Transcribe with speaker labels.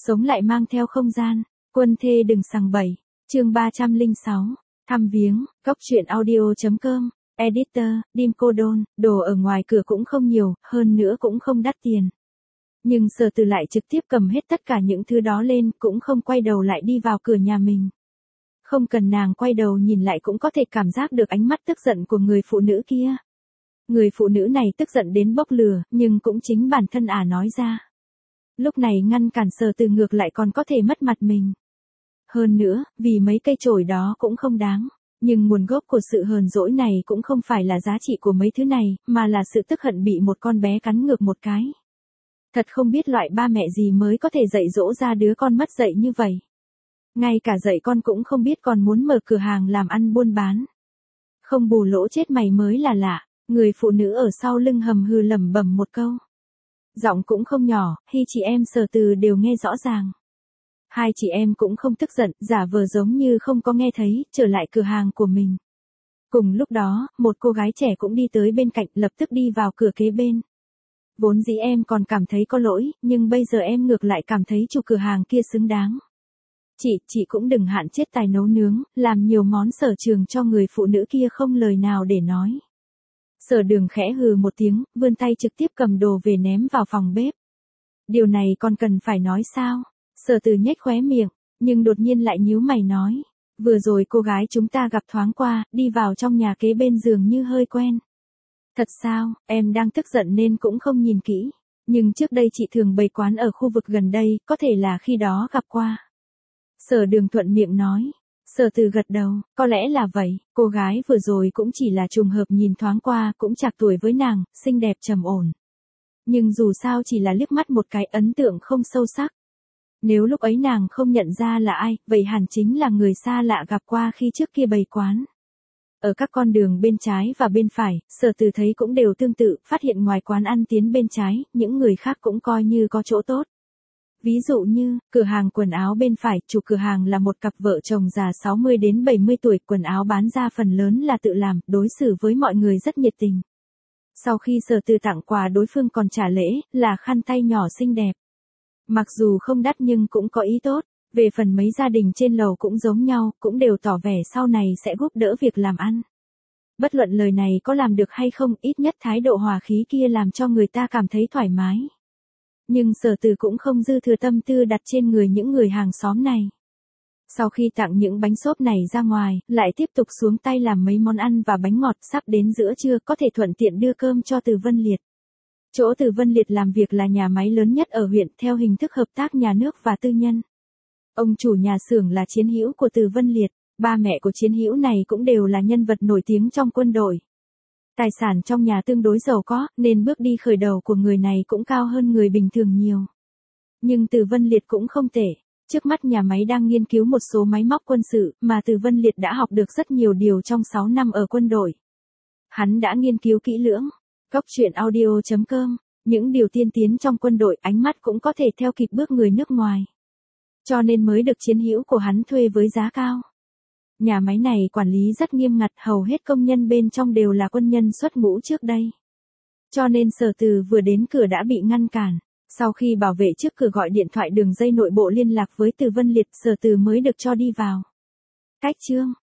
Speaker 1: Sống lại mang theo không gian, quân thê đừng sằng bậy. Chương 306, thăm viếng, góc truyện audio.com, editor, Dim Cô Đôn, đồ ở ngoài cửa cũng không nhiều, hơn nữa cũng không đắt tiền. Nhưng Sở Từ lại trực tiếp cầm hết tất cả những thứ đó lên, cũng không quay đầu lại đi vào cửa nhà mình. Không cần nàng quay đầu nhìn lại cũng có thể cảm giác được ánh mắt tức giận của người phụ nữ kia. Người phụ nữ này tức giận đến bốc lửa, nhưng cũng chính bản thân nói ra. Lúc này ngăn cản Sở Từ ngược lại còn có thể mất mặt mình. Hơn nữa, vì mấy cây chổi đó cũng không đáng. Nhưng nguồn gốc của sự hờn dỗi này cũng không phải là giá trị của mấy thứ này, mà là sự tức hận bị một con bé cắn ngược một cái. Thật không biết loại ba mẹ gì mới có thể dạy dỗ ra đứa con mất dạy như vậy. Ngay cả dạy con cũng không biết, còn muốn mở cửa hàng làm ăn buôn bán. Không bù lỗ chết mày mới là lạ. Người phụ nữ ở sau lưng hầm hừ lẩm bẩm một câu. Giọng cũng không nhỏ, khi chị em Sở Từ đều nghe rõ ràng. Hai chị em cũng không tức giận, giả vờ giống như không có nghe thấy, trở lại cửa hàng của mình. Cùng lúc đó, một cô gái trẻ cũng đi tới bên cạnh, lập tức đi vào cửa kế bên. Vốn dĩ em còn cảm thấy có lỗi, nhưng bây giờ em ngược lại cảm thấy chủ cửa hàng kia xứng đáng. Chị cũng đừng hạn chết tài nấu nướng, làm nhiều món sở trường cho người phụ nữ kia không lời nào để nói. Sở Đường khẽ hừ một tiếng, vươn tay trực tiếp cầm đồ về ném vào phòng bếp. Điều này còn cần phải nói sao? Sở Từ nhếch khóe miệng, nhưng đột nhiên lại nhíu mày nói. Vừa rồi cô gái chúng ta gặp thoáng qua, đi vào trong nhà kế bên giường như hơi quen. Thật sao, em đang tức giận nên cũng không nhìn kỹ. Nhưng trước đây chị thường bày quán ở khu vực gần đây, có thể là khi đó gặp qua. Sở Đường thuận miệng nói. Sở Từ gật đầu, có lẽ là vậy, cô gái vừa rồi cũng chỉ là trùng hợp nhìn thoáng qua, cũng chạc tuổi với nàng, xinh đẹp trầm ổn. Nhưng dù sao chỉ là liếc mắt một cái, ấn tượng không sâu sắc. Nếu lúc ấy nàng không nhận ra là ai, vậy hẳn chính là người xa lạ gặp qua khi trước kia bày quán. Ở các con đường bên trái và bên phải, Sở Từ thấy cũng đều tương tự, phát hiện ngoài quán ăn tiến bên trái, những người khác cũng coi như có chỗ tốt. Ví dụ như, cửa hàng quần áo bên phải, chủ cửa hàng là một cặp vợ chồng già 60 đến 70 tuổi, quần áo bán ra phần lớn là tự làm, đối xử với mọi người rất nhiệt tình. Sau khi Sở Từ tặng quà, đối phương còn trả lễ, là khăn tay nhỏ xinh đẹp. Mặc dù không đắt nhưng cũng có ý tốt. Về phần mấy gia đình trên lầu cũng giống nhau, cũng đều tỏ vẻ sau này sẽ giúp đỡ việc làm ăn. Bất luận lời này có làm được hay không, ít nhất thái độ hòa khí kia làm cho người ta cảm thấy thoải mái. Nhưng Sở Từ cũng không dư thừa tâm tư đặt trên người những người hàng xóm này. Sau khi tặng những bánh xốp này ra ngoài, lại tiếp tục xuống tay làm mấy món ăn và bánh ngọt, sắp đến giữa trưa có thể thuận tiện đưa cơm cho Từ Vân Liệt. Chỗ Từ Vân Liệt làm việc là nhà máy lớn nhất ở huyện, theo hình thức hợp tác nhà nước và tư nhân. Ông chủ nhà xưởng là chiến hữu của Từ Vân Liệt, ba mẹ của chiến hữu này cũng đều là nhân vật nổi tiếng trong quân đội. Tài sản trong nhà tương đối giàu có, nên bước đi khởi đầu của người này cũng cao hơn người bình thường nhiều. Nhưng Từ Vân Liệt cũng không tệ. Trước mắt nhà máy đang nghiên cứu một số máy móc quân sự, mà Từ Vân Liệt đã học được rất nhiều điều trong 6 năm ở quân đội. Hắn đã nghiên cứu kỹ lưỡng. Góc truyện audio.com, những điều tiên tiến trong quân đội, ánh mắt cũng có thể theo kịp bước người nước ngoài. Cho nên mới được chiến hữu của hắn thuê với giá cao. Nhà máy này quản lý rất nghiêm ngặt, hầu hết công nhân bên trong đều là quân nhân xuất ngũ trước đây. Cho nên Sở Từ vừa đến cửa đã bị ngăn cản. Sau khi bảo vệ trước cửa gọi điện thoại đường dây nội bộ liên lạc với Từ Vân Liệt, Sở Từ mới được cho đi vào. Cách chương.